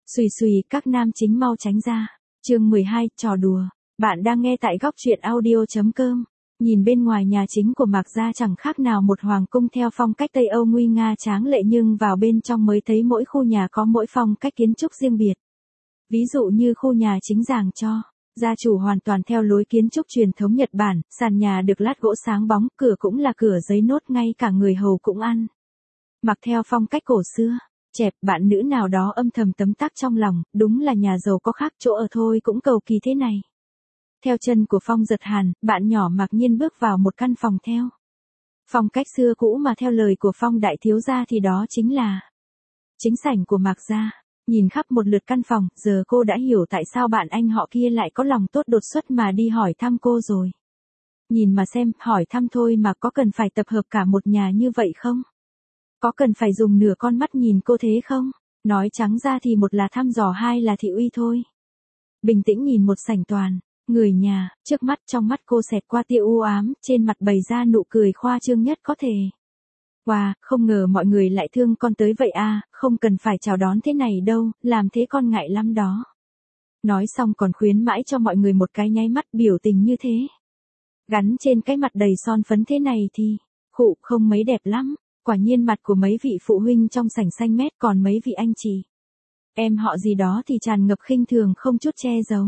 Xùy xùy, các nam chính mau tránh ra. Chương 12, trò đùa. Bạn đang nghe tại góc truyện audio.com. Nhìn bên ngoài nhà chính của Mạc Gia chẳng khác nào một hoàng cung theo phong cách Tây Âu nguy nga tráng lệ, nhưng vào bên trong mới thấy mỗi khu nhà có mỗi phong cách kiến trúc riêng biệt. Ví dụ như khu nhà chính Giàng Cho, gia chủ hoàn toàn theo lối kiến trúc truyền thống Nhật Bản, sàn nhà được lát gỗ sáng bóng, cửa cũng là cửa giấy nốt, ngay cả người hầu cũng ăn mặc theo phong cách cổ xưa. Chẹp, bạn nữ nào đó âm thầm tấm tắc trong lòng, đúng là nhà giàu có khác chỗ ở thôi cũng cầu kỳ thế này. Theo chân của Phong Giật Hàn, bạn nhỏ mặc nhiên bước vào một căn phòng theo phong cách xưa cũ, mà theo lời của Phong đại thiếu gia thì đó chính là chính sảnh của Mạc Gia. Nhìn khắp một lượt căn phòng, giờ cô đã hiểu tại sao bạn anh họ kia lại có lòng tốt đột xuất mà đi hỏi thăm cô rồi. Nhìn mà xem, hỏi thăm thôi mà có cần phải tập hợp cả một nhà như vậy không? Có cần phải dùng nửa con mắt nhìn cô thế không? Nói trắng ra thì một là thăm dò, hai là thị uy thôi. Bình tĩnh nhìn một sảnh toàn người nhà, trước mắt, trong mắt cô xẹt qua tia u ám, trên mặt bày ra nụ cười khoa trương nhất có thể. Wow, không ngờ mọi người lại thương con tới vậy à, không cần phải chào đón thế này đâu, làm thế con ngại lắm đó. Nói xong còn khuyến mãi cho mọi người một cái nháy mắt, biểu tình như thế. Gắn trên cái mặt đầy son phấn thế này thì, khụ, không mấy đẹp lắm. Quả nhiên mặt của mấy vị phụ huynh trong sảnh xanh mét, còn mấy vị anh chị em họ gì đó thì tràn ngập khinh thường không chút che giấu.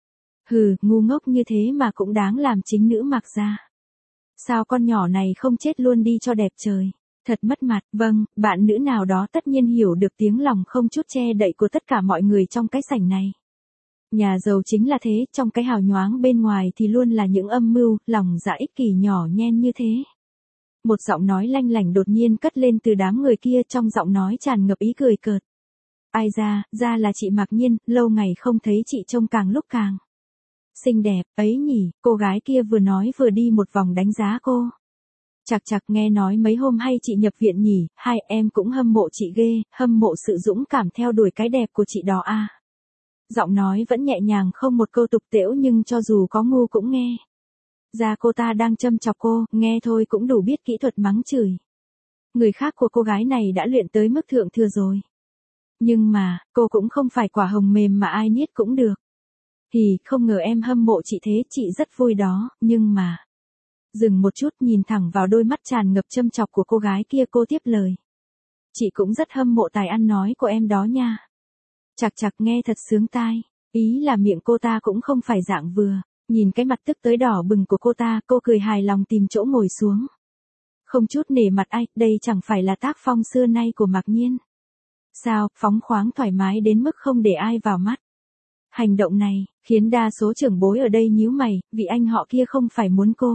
Hừ, ngu ngốc như thế mà cũng đáng làm chính nữ Mạc Gia. Sao con nhỏ này không chết luôn đi cho đẹp trời. Thật mất mặt. Vâng, bạn nữ nào đó tất nhiên hiểu được tiếng lòng không chút che đậy của tất cả mọi người trong cái sảnh này. Nhà giàu chính là thế, trong cái hào nhoáng bên ngoài thì luôn là những âm mưu, lòng dạ ích kỷ nhỏ nhen như thế. Một giọng nói lanh lảnh đột nhiên cất lên từ đám người kia, trong giọng nói tràn ngập ý cười cợt. Ai ra là chị Mạc Nhiên, lâu ngày không thấy chị trông càng lúc càng xinh đẹp, ấy nhỉ, cô gái kia vừa nói vừa đi một vòng đánh giá cô. Chạc nghe nói mấy hôm hay chị nhập viện nhỉ, hai em cũng hâm mộ chị ghê, hâm mộ sự dũng cảm theo đuổi cái đẹp của chị đó à. Giọng nói vẫn nhẹ nhàng, không một câu tục tễu, nhưng cho dù có ngu cũng nghe ra cô ta đang châm chọc cô, nghe thôi cũng đủ biết kỹ thuật mắng chửi. Người khác của cô gái này đã luyện tới mức thượng thừa rồi. Nhưng mà, cô cũng không phải quả hồng mềm mà ai niết cũng được. Thì, không ngờ em hâm mộ chị thế, chị rất vui đó, nhưng mà... Dừng một chút, nhìn thẳng vào đôi mắt tràn ngập châm chọc của cô gái kia, cô tiếp lời. Chị cũng rất hâm mộ tài ăn nói của em đó nha. Chạc nghe thật sướng tai. Ý là miệng cô ta cũng không phải dạng vừa. Nhìn cái mặt tức tới đỏ bừng của cô ta, cô cười hài lòng tìm chỗ ngồi xuống. Không chút nể mặt ai, đây chẳng phải là tác phong xưa nay của Mạc Nhiên. Sao, phóng khoáng thoải mái đến mức không để ai vào mắt. Hành động này, khiến đa số trưởng bối ở đây nhíu mày, vì anh họ kia không phải muốn cô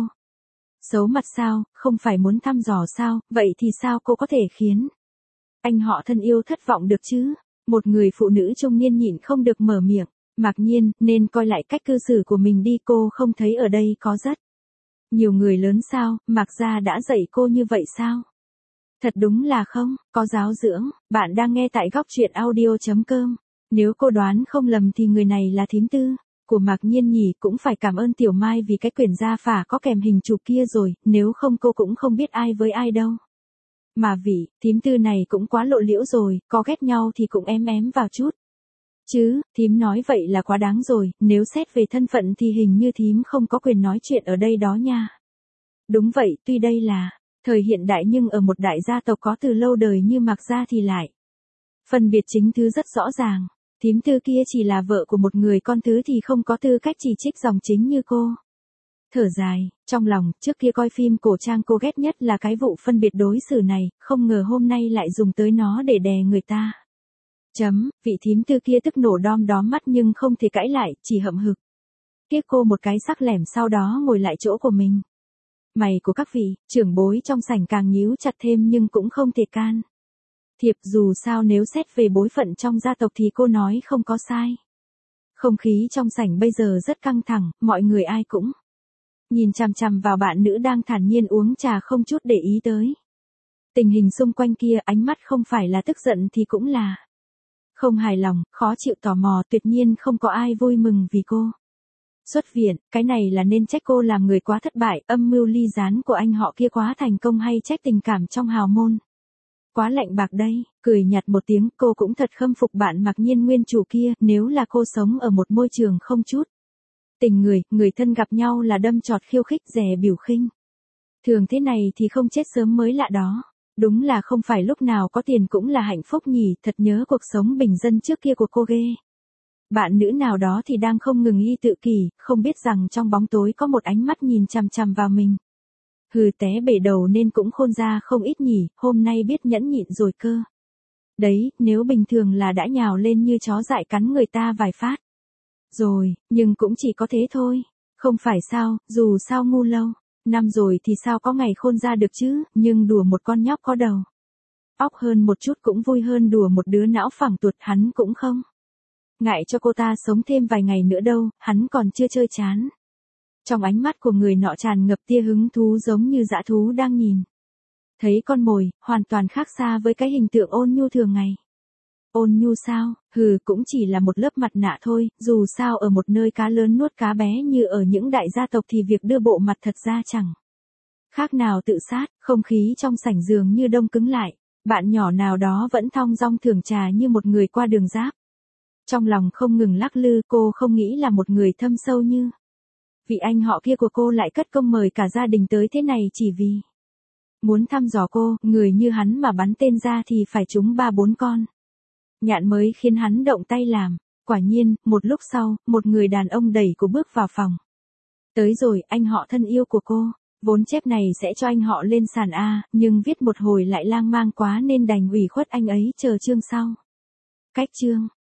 xấu mặt sao, không phải muốn thăm dò sao, vậy thì sao cô có thể khiến anh họ thân yêu thất vọng được chứ? Một người phụ nữ trung niên nhịn không được mở miệng. Mạc Nhiên, nên coi lại cách cư xử của mình đi, cô không thấy ở đây có rất nhiều người lớn sao, Mạc Gia đã dạy cô như vậy sao? Thật đúng là không, có giáo dưỡng. Bạn đang nghe tại góc truyện audio.com. Nếu cô đoán không lầm thì người này là thím tư của Mạc Nhiên nhỉ, cũng phải cảm ơn Tiểu Mai vì cái quyển gia phả có kèm hình chụp kia rồi, nếu không cô cũng không biết ai với ai đâu. Mà vị thím tư này cũng quá lộ liễu rồi, có ghét nhau thì cũng ém vào chút. Chứ, thím nói vậy là quá đáng rồi, nếu xét về thân phận thì hình như thím không có quyền nói chuyện ở đây đó nha. Đúng vậy, tuy đây là thời hiện đại nhưng ở một đại gia tộc có từ lâu đời như Mạc Gia thì lại phân biệt chính thứ rất rõ ràng. Thím tư kia chỉ là vợ của một người con thứ thì không có tư cách chỉ trích dòng chính như cô. Thở dài, trong lòng, trước kia coi phim cổ trang cô ghét nhất là cái vụ phân biệt đối xử này, không ngờ hôm nay lại dùng tới nó để đè người ta. Vị thím tư kia tức nổ đom đóm mắt nhưng không thể cãi lại, chỉ hậm hực. Tiếc cô một cái sắc lẻm, sau đó ngồi lại chỗ của mình. Mày của các vị trưởng bối trong sảnh càng nhíu chặt thêm nhưng cũng không thể can thiệp, dù sao nếu xét về bối phận trong gia tộc thì cô nói không có sai. Không khí trong sảnh bây giờ rất căng thẳng, mọi người ai cũng nhìn chằm chằm vào bạn nữ đang thản nhiên uống trà không chút để ý tới tình hình xung quanh kia, ánh mắt không phải là tức giận thì cũng là không hài lòng, khó chịu, tò mò, tuyệt nhiên không có ai vui mừng vì cô xuất viện. Cái này là nên trách cô làm người quá thất bại, âm mưu ly gián của anh họ kia quá thành công, hay trách tình cảm trong hào môn quá lạnh bạc đây, cười nhạt một tiếng, cô cũng thật khâm phục bạn Mạc Nhiên nguyên chủ kia, nếu là cô sống ở một môi trường không chút tình người thân gặp nhau là đâm chọt khiêu khích dè biểu khinh. Thường thế này thì không chết sớm mới lạ đó. Đúng là không phải lúc nào có tiền cũng là hạnh phúc nhỉ, thật nhớ cuộc sống bình dân trước kia của cô ghê. Bạn nữ nào đó thì đang không ngừng y tự kỷ, không biết rằng trong bóng tối có một ánh mắt nhìn chằm chằm vào mình. Hừ, té bể đầu nên cũng khôn ra không ít nhỉ, hôm nay biết nhẫn nhịn rồi cơ. Đấy, nếu bình thường là đã nhào lên như chó dại cắn người ta vài phát. Rồi, nhưng cũng chỉ có thế thôi. Không phải sao, dù sao ngu lâu. Năm rồi thì sao có ngày khôn ra được chứ, nhưng đùa một con nhóc có đầu óc hơn một chút cũng vui hơn đùa một đứa não phẳng tuột, hắn cũng không ngại cho cô ta sống thêm vài ngày nữa đâu, hắn còn chưa chơi chán. Trong ánh mắt của người nọ tràn ngập tia hứng thú giống như dã thú đang nhìn thấy con mồi, hoàn toàn khác xa với cái hình tượng ôn nhu thường ngày. Ôn nhu sao, hừ, cũng chỉ là một lớp mặt nạ thôi, dù sao ở một nơi cá lớn nuốt cá bé như ở những đại gia tộc thì việc đưa bộ mặt thật ra chẳng khác nào tự sát, không khí trong sảnh giường như đông cứng lại, bạn nhỏ nào đó vẫn thong dong thưởng trà như một người qua đường giáp. Trong lòng không ngừng lắc lư, cô không nghĩ là một người thâm sâu như vị anh họ kia của cô lại cất công mời cả gia đình tới thế này chỉ vì muốn thăm dò cô, người như hắn mà bắn tên ra thì phải trúng 3-4 con nhạn mới khiến hắn động tay làm. Quả nhiên, một lúc sau, một người đàn ông đẩy cô bước vào phòng. Tới rồi, anh họ thân yêu của cô. Vốn chép này sẽ cho anh họ lên sàn A, nhưng viết một hồi lại lang mang quá nên đành ủy khuất anh ấy chờ chương sau. Cách chương.